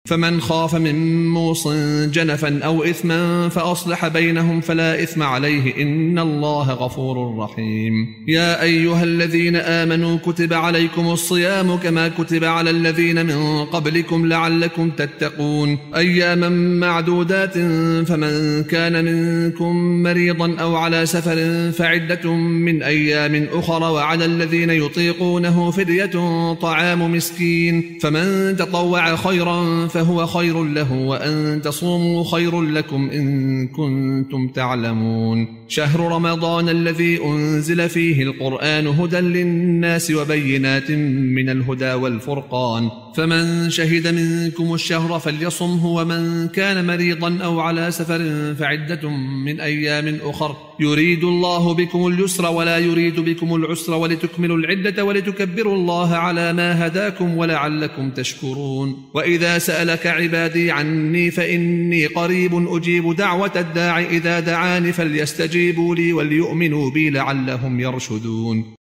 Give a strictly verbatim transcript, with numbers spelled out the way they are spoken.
فمن خاف من موص جنفا أو إثما فأصلح بينهم فلا إثم عليه إن الله غفور رحيم. يا أيها الذين آمنوا كتب عليكم الصيام كما كتب على الذين من قبلكم لعلكم تتقون أياما معدودات فمن كان منكم مريضا أو على سفر فعدة من أيام أخر وعلى الذين يطيقونه فدية طعام مسكين فمن تطوع خيرا فهو خير له وأن تصوموا خير لكم إن كنتم تعلمون. شهر رمضان الذي أنزل فيه القرآن هدى للناس وبينات من الهدى والفرقان فمن شهد منكم الشهر فليصمه ومن كان مريضا أو على سفر فعدة من أيام أخر يريد الله بكم اليسر ولا يريد بكم العسر ولتكملوا العدة ولتكبروا الله على ما هداكم ولعلكم تشكرون. وإذا سألك عبادي عني فإني قريب أجيب دعوة الداع إذا دعاني فليستجيبوا لي وليؤمنوا بي لعلهم يرشدون.